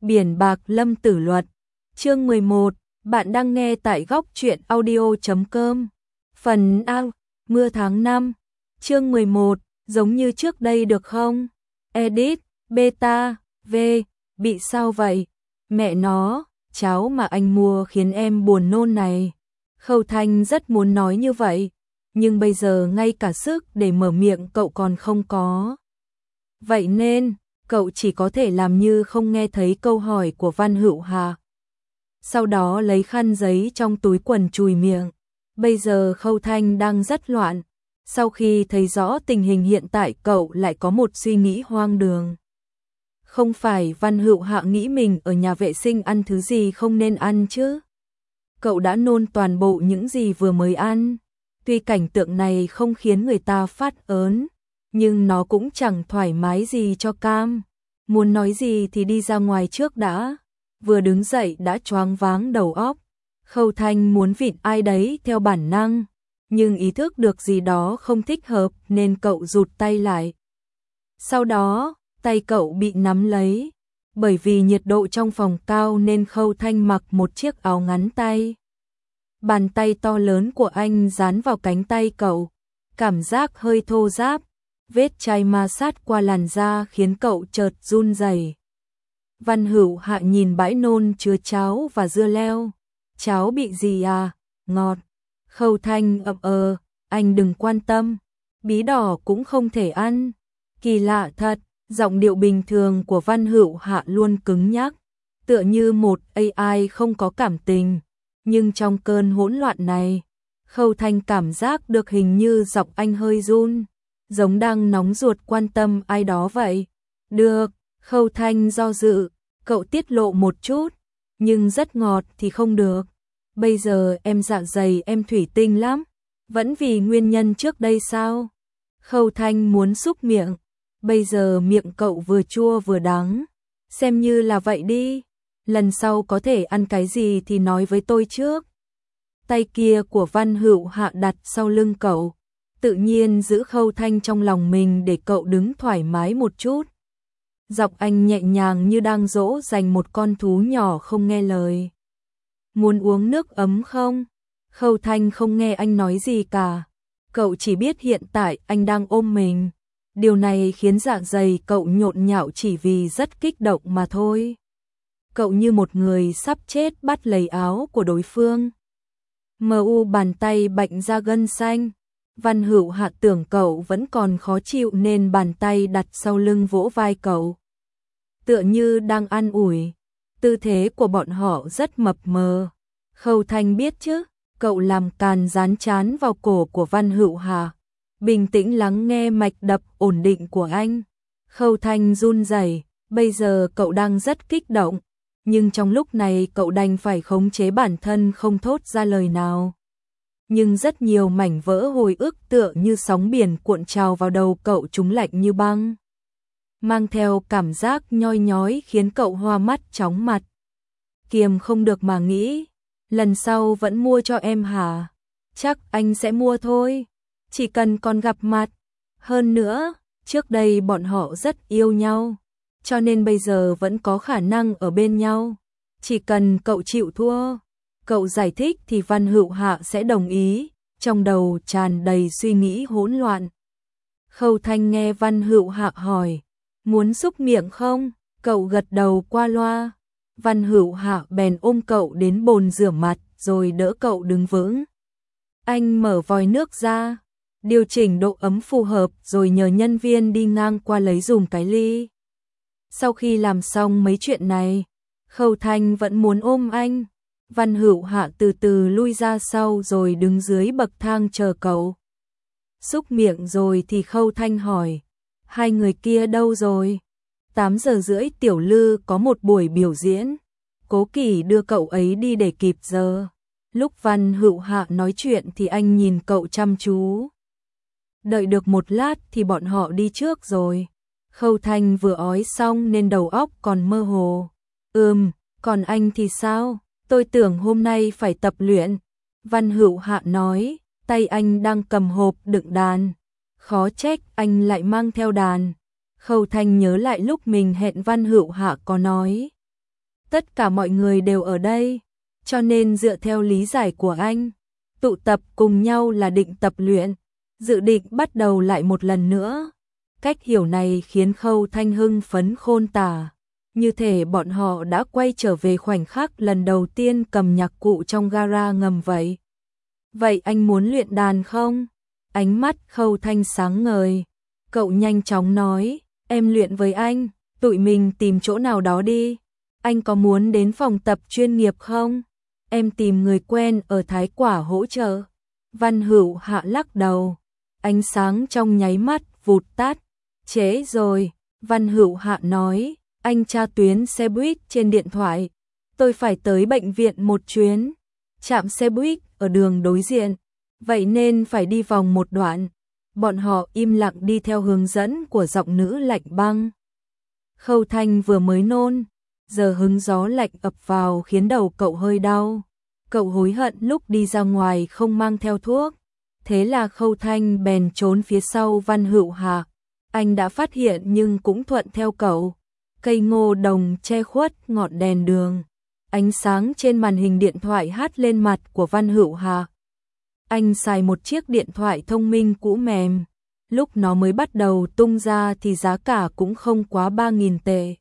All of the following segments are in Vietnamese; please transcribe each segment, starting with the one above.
Biển bạc lâm tử luật. Chương 11, bạn đang nghe tại góc truyện audio.com. Phần A, mưa tháng 5. Chương 11, giống như trước đây được không? Edit, beta, v, bị sao vậy? Mẹ nó, cháo mà anh mua khiến em buồn nôn này. Khâu Thanh rất muốn nói như vậy, nhưng bây giờ ngay cả sức để mở miệng cậu còn không có. Vậy nên, cậu chỉ có thể làm như không nghe thấy câu hỏi của Văn Hữu Hà. Sau đó lấy khăn giấy trong túi quần chùi miệng. Bây giờ Khâu Thanh đang rất loạn. Sau khi thấy rõ tình hình hiện tại cậu lại có một suy nghĩ hoang đường. Không phải Văn Hữu Hạ nghĩ mình ở nhà vệ sinh ăn thứ gì không nên ăn chứ? Cậu đã nôn toàn bộ những gì vừa mới ăn. Tuy cảnh tượng này không khiến người ta phát ớn, nhưng nó cũng chẳng thoải mái gì cho cam. Muốn nói gì thì đi ra ngoài trước đã. Vừa đứng dậy đã choáng váng đầu óc. Khâu Thanh muốn vịn ai đấy theo bản năng, nhưng ý thức được gì đó không thích hợp nên cậu rụt tay lại. Sau đó, tay cậu bị nắm lấy. Bởi vì nhiệt độ trong phòng cao nên Khâu Thanh mặc một chiếc áo ngắn tay. Bàn tay to lớn của anh dán vào cánh tay cậu, cảm giác hơi thô ráp, vết chai ma sát qua làn da khiến cậu chợt run rẩy. Văn Hữu Hạ nhìn bãi nôn chứa cháo và dưa leo. Cháo bị gì à? Ngọt. Khâu Thanh anh đừng quan tâm. Bí đỏ cũng không thể ăn. Kỳ lạ thật, giọng điệu bình thường của Văn Hữu Hạ luôn cứng nhắc, tựa như một AI không có cảm tình. Nhưng trong cơn hỗn loạn này, Khâu Thanh cảm giác được hình như giọng anh hơi run, giống đang nóng ruột quan tâm ai đó vậy. Được, Khâu Thanh do dự, cậu tiết lộ một chút, nhưng rất ngọt thì không được. Bây giờ em dạ dày em thủy tinh lắm, vẫn vì nguyên nhân trước đây sao? Khâu Thanh muốn xúc miệng, bây giờ miệng cậu vừa chua vừa đắng, xem như là vậy đi. Lần sau có thể ăn cái gì thì nói với tôi trước. Tay kia của Văn Hữu Hạ đặt sau lưng cậu, tự nhiên giữ Khâu Thanh trong lòng mình để cậu đứng thoải mái một chút. Giọng anh nhẹ nhàng như đang dỗ dành một con thú nhỏ không nghe lời. Muốn uống nước ấm không? Khâu Thanh không nghe anh nói gì cả. Cậu chỉ biết hiện tại anh đang ôm mình. Điều này khiến dạ dày cậu nhộn nhạo chỉ vì rất kích động mà thôi. Cậu như một người sắp chết bắt lấy áo của đối phương. Bàn tay bạnh ra gân xanh. Văn Hữu Hạ tưởng cậu vẫn còn khó chịu nên bàn tay đặt sau lưng vỗ vai cậu, tựa như đang an ủi. Tư thế của bọn họ rất mập mờ. Khâu Thanh biết chứ, cậu làm càn dán trán vào cổ của Văn Hữu Hạ, bình tĩnh lắng nghe mạch đập ổn định của anh. Khâu Thanh run rẩy, bây giờ cậu đang rất kích động, nhưng trong lúc này cậu đành phải khống chế bản thân không thốt ra lời nào. Nhưng rất nhiều mảnh vỡ hồi ức tựa như sóng biển cuộn trào vào đầu cậu, chúng lạnh như băng, mang theo cảm giác nhoi nhói khiến cậu hoa mắt chóng mặt. Kiềm không được mà nghĩ, lần sau vẫn mua cho em hả? Chắc anh sẽ mua thôi, chỉ cần còn gặp mặt. Hơn nữa, trước đây bọn họ rất yêu nhau, cho nên bây giờ vẫn có khả năng ở bên nhau. Chỉ cần cậu chịu thua, cậu giải thích thì Văn Hữu Hạ sẽ đồng ý. Trong đầu tràn đầy suy nghĩ hỗn loạn. Khâu Thanh nghe Văn Hữu Hạ hỏi, muốn xúc miệng không? Cậu gật đầu qua loa. Văn Hữu Hạ bèn ôm cậu đến bồn rửa mặt rồi đỡ cậu đứng vững. Anh mở vòi nước ra, điều chỉnh độ ấm phù hợp rồi nhờ nhân viên đi ngang qua lấy dùm cái ly. Sau khi làm xong mấy chuyện này, Khâu Thanh vẫn muốn ôm anh. Văn Hữu Hạ từ từ lui ra sau rồi đứng dưới bậc thang chờ cậu. Xúc miệng rồi thì Khâu Thanh hỏi, hai người kia đâu rồi? 8:30 Tiểu Lư có một buổi biểu diễn, Cố Kỳ đưa cậu ấy đi để kịp giờ. Lúc Văn Hữu Hạ nói chuyện thì anh nhìn cậu chăm chú. Đợi được một lát thì bọn họ đi trước rồi. Khâu Thanh vừa ói xong nên đầu óc còn mơ hồ. Còn anh thì sao? Tôi tưởng hôm nay phải tập luyện. Văn Hữu Hạ nói, tay anh đang cầm hộp đựng đàn. Khó trách anh lại mang theo đàn. Khâu Thanh nhớ lại lúc mình hẹn Văn Hữu Hạ có nói, tất cả mọi người đều ở đây, cho nên dựa theo lý giải của anh, tụ tập cùng nhau là định tập luyện, dự định bắt đầu lại một lần nữa. Cách hiểu này khiến Khâu Thanh hưng phấn khôn tả, như thể bọn họ đã quay trở về khoảnh khắc lần đầu tiên cầm nhạc cụ trong gara ngầm vậy. Vậy anh muốn luyện đàn không? Ánh mắt Khâu Thanh sáng ngời, cậu nhanh chóng nói, em luyện với anh, tụi mình tìm chỗ nào đó đi. Anh có muốn đến phòng tập chuyên nghiệp không? Em tìm người quen ở Thái Quả hỗ trợ. Văn Hữu Hạ lắc đầu, ánh sáng trong nháy mắt vụt tắt. Trễ rồi, Văn Hữu Hạ nói, anh tra tuyến xe buýt trên điện thoại. Tôi phải tới bệnh viện một chuyến, trạm xe buýt ở đường đối diện, vậy nên phải đi vòng một đoạn. Bọn họ im lặng đi theo hướng dẫn của giọng nữ lạnh băng. Khâu Thanh vừa mới nôn, giờ hứng gió lạnh ập vào khiến đầu cậu hơi đau. Cậu hối hận lúc đi ra ngoài không mang theo thuốc. Thế là Khâu Thanh bèn trốn phía sau Văn Hữu Hạ. Anh đã phát hiện nhưng cũng thuận theo cậu. Cây ngô đồng che khuất ngọn đèn đường. Ánh sáng trên màn hình điện thoại hắt lên mặt của Văn Hữu Hạ. Anh xài một chiếc điện thoại thông minh cũ mềm. Lúc nó mới bắt đầu tung ra thì giá cả cũng không quá 3.000 tệ.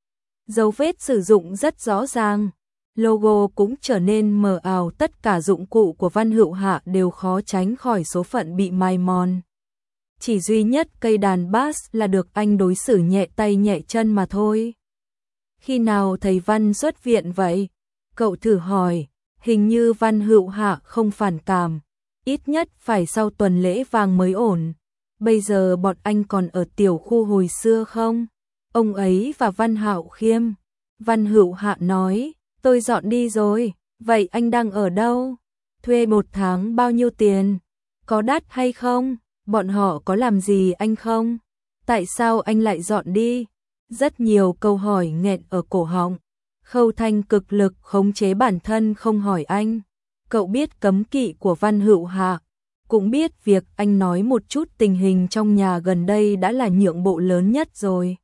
Dấu vết sử dụng rất rõ ràng. Logo cũng trở nên mờ ảo, tất cả dụng cụ của Văn Hữu Hạ đều khó tránh khỏi số phận bị mài mòn. Chỉ duy nhất cây đàn bass là được anh đối xử nhẹ tay nhẹ chân mà thôi. Khi nào thầy Văn xuất viện vậy? Cậu thử hỏi, hình như Văn Hữu Hạ không phản cảm, ít nhất phải sau tuần lễ vàng mới ổn. Bây giờ bọn anh còn ở tiểu khu hồi xưa không? Ông ấy và Văn Hạo Khiêm. Văn Hữu Hạ nói, tôi dọn đi rồi, vậy anh đang ở đâu? Thuê một tháng bao nhiêu tiền? Có đắt hay không? Bọn họ có làm gì anh không? Tại sao anh lại dọn đi? Rất nhiều câu hỏi nghẹn ở cổ họng. Khâu Thanh cực lực khống chế bản thân không hỏi anh. Cậu biết cấm kỵ của Văn Hữu Hạ, cũng biết việc anh nói một chút tình hình trong nhà gần đây đã là nhượng bộ lớn nhất rồi.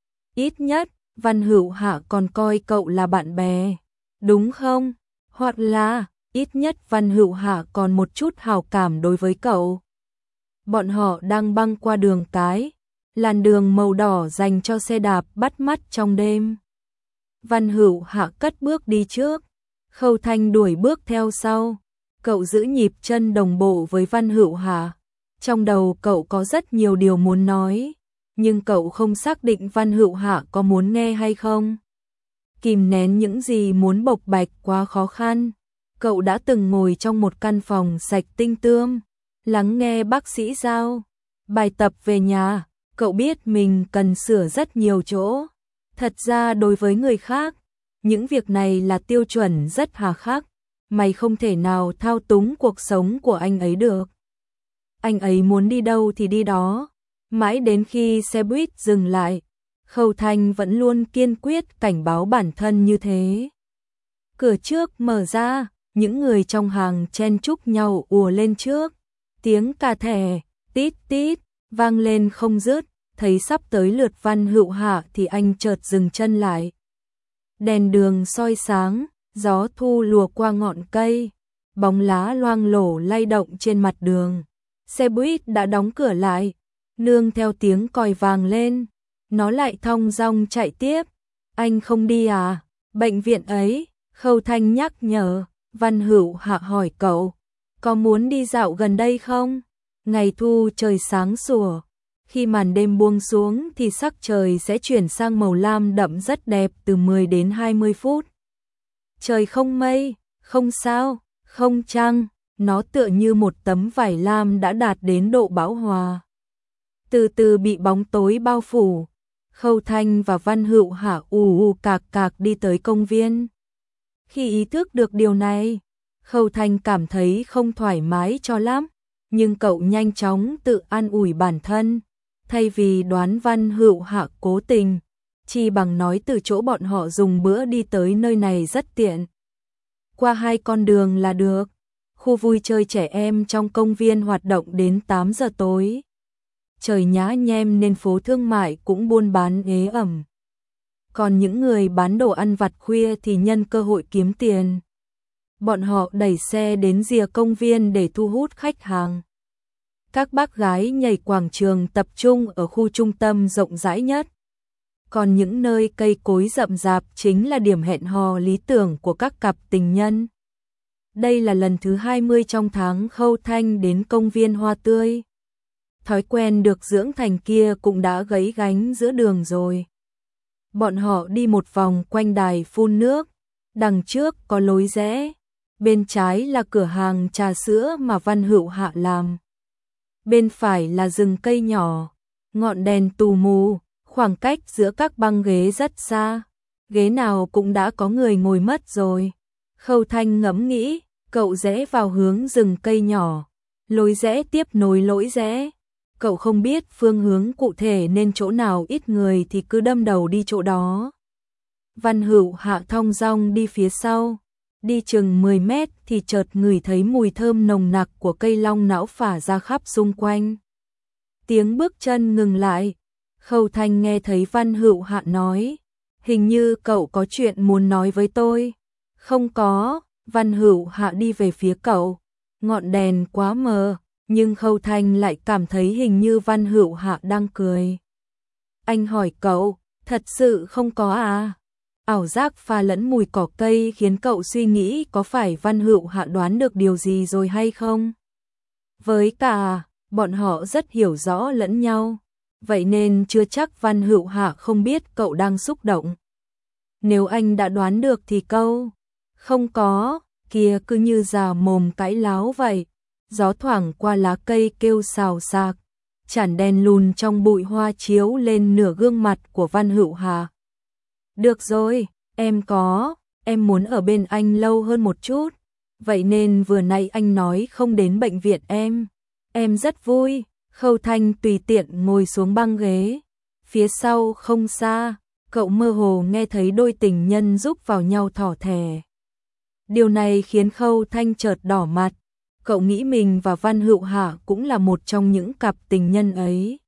Ít nhất, Văn Hữu Hạ còn coi cậu là bạn bè, đúng không? Hoặc là, ít nhất Văn Hữu Hạ còn một chút hảo cảm đối với cậu. Bọn họ đang băng qua đường cái, làn đường màu đỏ dành cho xe đạp bắt mắt trong đêm. Văn Hữu Hạ cất bước đi trước, Khâu Thanh đuổi bước theo sau. Cậu giữ nhịp chân đồng bộ với Văn Hữu Hạ. Trong đầu cậu có rất nhiều điều muốn nói, nhưng cậu không xác định Văn Hữu Hạ có muốn nghe hay không. Kìm nén những gì muốn bộc bạch quá khó khăn. Cậu đã từng ngồi trong một căn phòng sạch tinh tươm, lắng nghe bác sĩ giao bài tập về nhà. Cậu biết mình cần sửa rất nhiều chỗ. Thật ra đối với người khác, những việc này là tiêu chuẩn rất hà khắc. Mày không thể nào thao túng cuộc sống của anh ấy được. Anh ấy muốn đi đâu thì đi đó. Mãi đến khi xe buýt dừng lại, Khâu Thanh vẫn luôn kiên quyết cảnh báo bản thân như thế. Cửa trước mở ra, những người trong hàng chen chúc nhau ùa lên trước. Tiếng cà thẻ, tít tít, vang lên không dứt. Thấy sắp tới lượt Văn Hữu Hạ thì anh chợt dừng chân lại. Đèn đường soi sáng, gió thu lùa qua ngọn cây, bóng lá loang lổ lay động trên mặt đường. Xe buýt đã đóng cửa lại, nương theo tiếng còi vang lên, nó lại thong dong chạy tiếp. Anh không đi à? Bệnh viện ấy, Khâu Thanh nhắc nhở. Văn Hữu Hạ hỏi cậu, có muốn đi dạo gần đây không? Ngày thu trời sáng sủa, khi màn đêm buông xuống thì sắc trời sẽ chuyển sang màu lam đậm rất đẹp từ 10 đến 20 phút. Trời không mây, không sao, không trăng, nó tựa như một tấm vải lam đã đạt đến độ bão hòa. Từ từ bị bóng tối bao phủ, Khâu Thanh và Văn Hữu Hạ ù cạc cạc đi tới công viên. Khi ý thức được điều này, Khâu Thanh cảm thấy không thoải mái cho lắm, nhưng cậu nhanh chóng tự an ủi bản thân. Thay vì đoán Văn Hữu Hạ cố tình, chi bằng nói từ chỗ bọn họ dùng bữa đi tới nơi này rất tiện. Qua 2 con đường là được. Khu vui chơi trẻ em trong công viên hoạt động đến 8 giờ tối. Trời nhá nhem nên phố thương mại cũng buôn bán ế ẩm. Còn những người bán đồ ăn vặt khuya thì nhân cơ hội kiếm tiền. Bọn họ đẩy xe đến rìa công viên để thu hút khách hàng. Các bác gái nhảy quảng trường tập trung ở khu trung tâm rộng rãi nhất. Còn những nơi cây cối rậm rạp chính là điểm hẹn hò lý tưởng của các cặp tình nhân. Đây là lần thứ 20 trong tháng Khâu Thanh đến công viên Hoa Tươi. Thói quen được dưỡng thành kia cũng đã gãy gánh giữa đường rồi. Bọn họ đi một vòng quanh đài phun nước, đằng trước có lối rẽ, bên trái là cửa hàng trà sữa mà Văn Hữu Hạ làm. Bên phải là rừng cây nhỏ, ngọn đèn tù mù, khoảng cách giữa các băng ghế rất xa, ghế nào cũng đã có người ngồi mất rồi. Khâu Thanh ngẫm nghĩ, cậu rẽ vào hướng rừng cây nhỏ, lối rẽ tiếp nối lối rẽ. Cậu không biết phương hướng cụ thể nên chỗ nào ít người thì cứ đâm đầu đi chỗ đó. Văn Hữu Hạ thong dong đi phía sau, đi chừng 10 mét thì chợt ngửi thấy mùi thơm nồng nặc của cây long não phả ra khắp xung quanh. Tiếng bước chân ngừng lại, Khâu Thanh nghe thấy Văn Hữu Hạ nói, hình như cậu có chuyện muốn nói với tôi. Không có, Văn Hữu Hạ đi về phía cậu, ngọn đèn quá mờ. Nhưng Khâu Thanh lại cảm thấy hình như Văn Hữu Hạ đang cười. Anh hỏi cậu, thật sự không có à? Ảo giác pha lẫn mùi cỏ cây khiến cậu suy nghĩ có phải Văn Hữu Hạ đoán được điều gì rồi hay không? Với cả, bọn họ rất hiểu rõ lẫn nhau, vậy nên chưa chắc Văn Hữu Hạ không biết cậu đang xúc động. Nếu anh đã đoán được thì câu không có, kia cứ như già mồm cãi láo vậy. Gió thoảng qua lá cây kêu xào xạc, chản đèn lùn trong bụi hoa chiếu lên nửa gương mặt của Văn Hữu Hạ. Được rồi, em muốn ở bên anh lâu hơn một chút, vậy nên vừa nãy anh nói không đến bệnh viện em rất vui. Khâu Thanh tùy tiện ngồi xuống băng ghế, phía sau không xa, cậu mơ hồ nghe thấy đôi tình nhân giúp vào nhau thỏ thẻ. Điều này khiến Khâu Thanh chợt đỏ mặt. Cậu nghĩ mình và Văn Hữu Hạ cũng là một trong những cặp tình nhân ấy.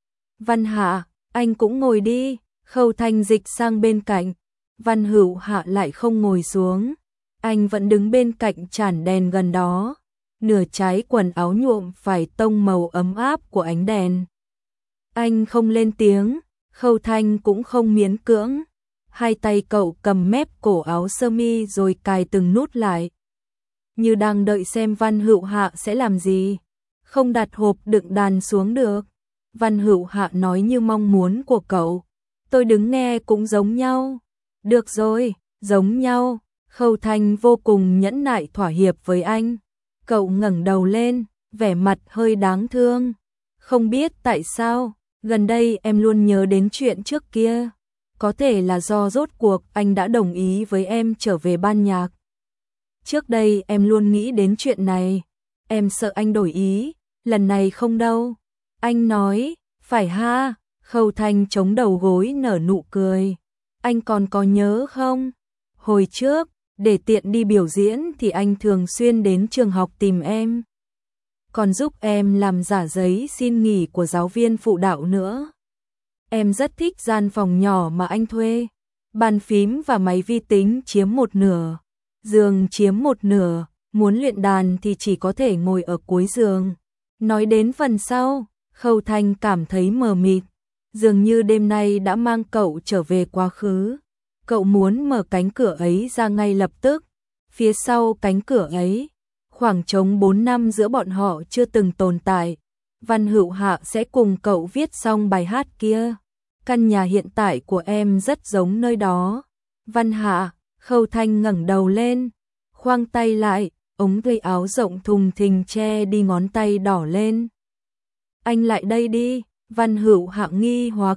Văn Hạ, anh cũng ngồi đi. Khâu Thanh dịch sang bên cạnh. Văn Hữu Hạ lại không ngồi xuống. Anh vẫn đứng bên cạnh chản đèn gần đó. Nửa trái quần áo nhuộm phải tông màu ấm áp của ánh đèn. Anh không lên tiếng, Khâu Thanh cũng không miễn cưỡng. Hai tay cậu cầm mép cổ áo sơ mi rồi cài từng nút lại. Như đang đợi xem Văn Hữu Hạ sẽ làm gì. Không đặt hộp đựng đàn xuống được. Văn Hữu Hạ nói như mong muốn của cậu. Tôi đứng nghe cũng giống nhau. Được rồi, giống nhau. Khâu Thanh vô cùng nhẫn nại thỏa hiệp với anh. Cậu ngẩng đầu lên, vẻ mặt hơi đáng thương. Không biết tại sao, gần đây em luôn nhớ đến chuyện trước kia. Có thể là do rốt cuộc anh đã đồng ý với em trở về ban nhạc. Trước đây em luôn nghĩ đến chuyện này, em sợ anh đổi ý, lần này không đâu. Anh nói, phải ha, Khâu Thanh chống đầu gối nở nụ cười. Anh còn có nhớ không? Hồi trước, để tiện đi biểu diễn thì anh thường xuyên đến trường học tìm em. Còn giúp em làm giả giấy xin nghỉ của giáo viên phụ đạo nữa. Em rất thích gian phòng nhỏ mà anh thuê. Bàn phím và máy vi tính chiếm một nửa. Giường chiếm một nửa, muốn luyện đàn thì chỉ có thể ngồi ở cuối giường. Nói đến phần sau, Khâu Thanh cảm thấy mờ mịt, dường như đêm nay đã mang cậu trở về quá khứ. Cậu muốn mở cánh cửa ấy ra ngay lập tức. Phía sau cánh cửa ấy, khoảng trống 4 năm giữa bọn họ chưa từng tồn tại. Văn Hữu Hạ sẽ cùng cậu viết xong bài hát kia. Căn nhà hiện tại của em rất giống nơi đó. Văn Hạ, Khâu Thanh ngẩng đầu lên, khoang tay lại, ống tay áo rộng thùng thình che đi ngón tay đỏ lên. Anh lại đây đi, Văn Hữu Hạ nghi hoặc.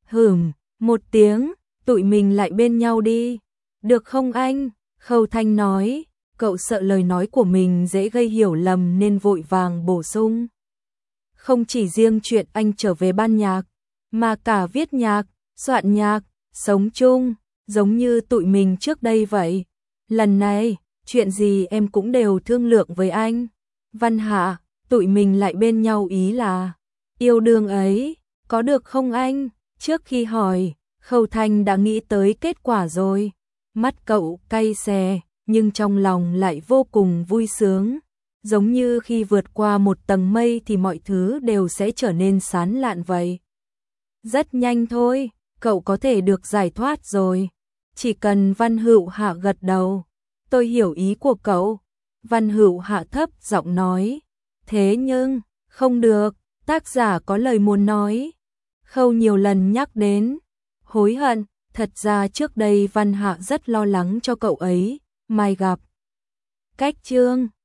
Một tiếng, tụi mình lại bên nhau đi. Được không anh? Khâu Thanh nói, cậu sợ lời nói của mình dễ gây hiểu lầm nên vội vàng bổ sung. Không chỉ riêng chuyện anh trở về ban nhạc, mà cả viết nhạc, soạn nhạc, sống chung, giống như tụi mình trước đây vậy. Lần này, chuyện gì em cũng đều thương lượng với anh. Văn Hạ, tụi mình lại bên nhau ý là yêu đương ấy, có được không anh? Trước khi hỏi, Khâu Thanh đã nghĩ tới kết quả rồi. Mắt cậu cay xè, nhưng trong lòng lại vô cùng vui sướng. Giống như khi vượt qua một tầng mây thì mọi thứ đều sẽ trở nên sán lạn vậy. Rất nhanh thôi, cậu có thể được giải thoát rồi. Chỉ cần Văn Hữu Hạ gật đầu. Tôi hiểu ý của cậu. Văn Hữu Hạ thấp giọng nói. Thế nhưng, không được, tác giả có lời muốn nói. Khâu nhiều lần nhắc đến. Hối hận, thật ra trước đây Văn Hạ rất lo lắng cho cậu ấy. Mai gặp. Cách chương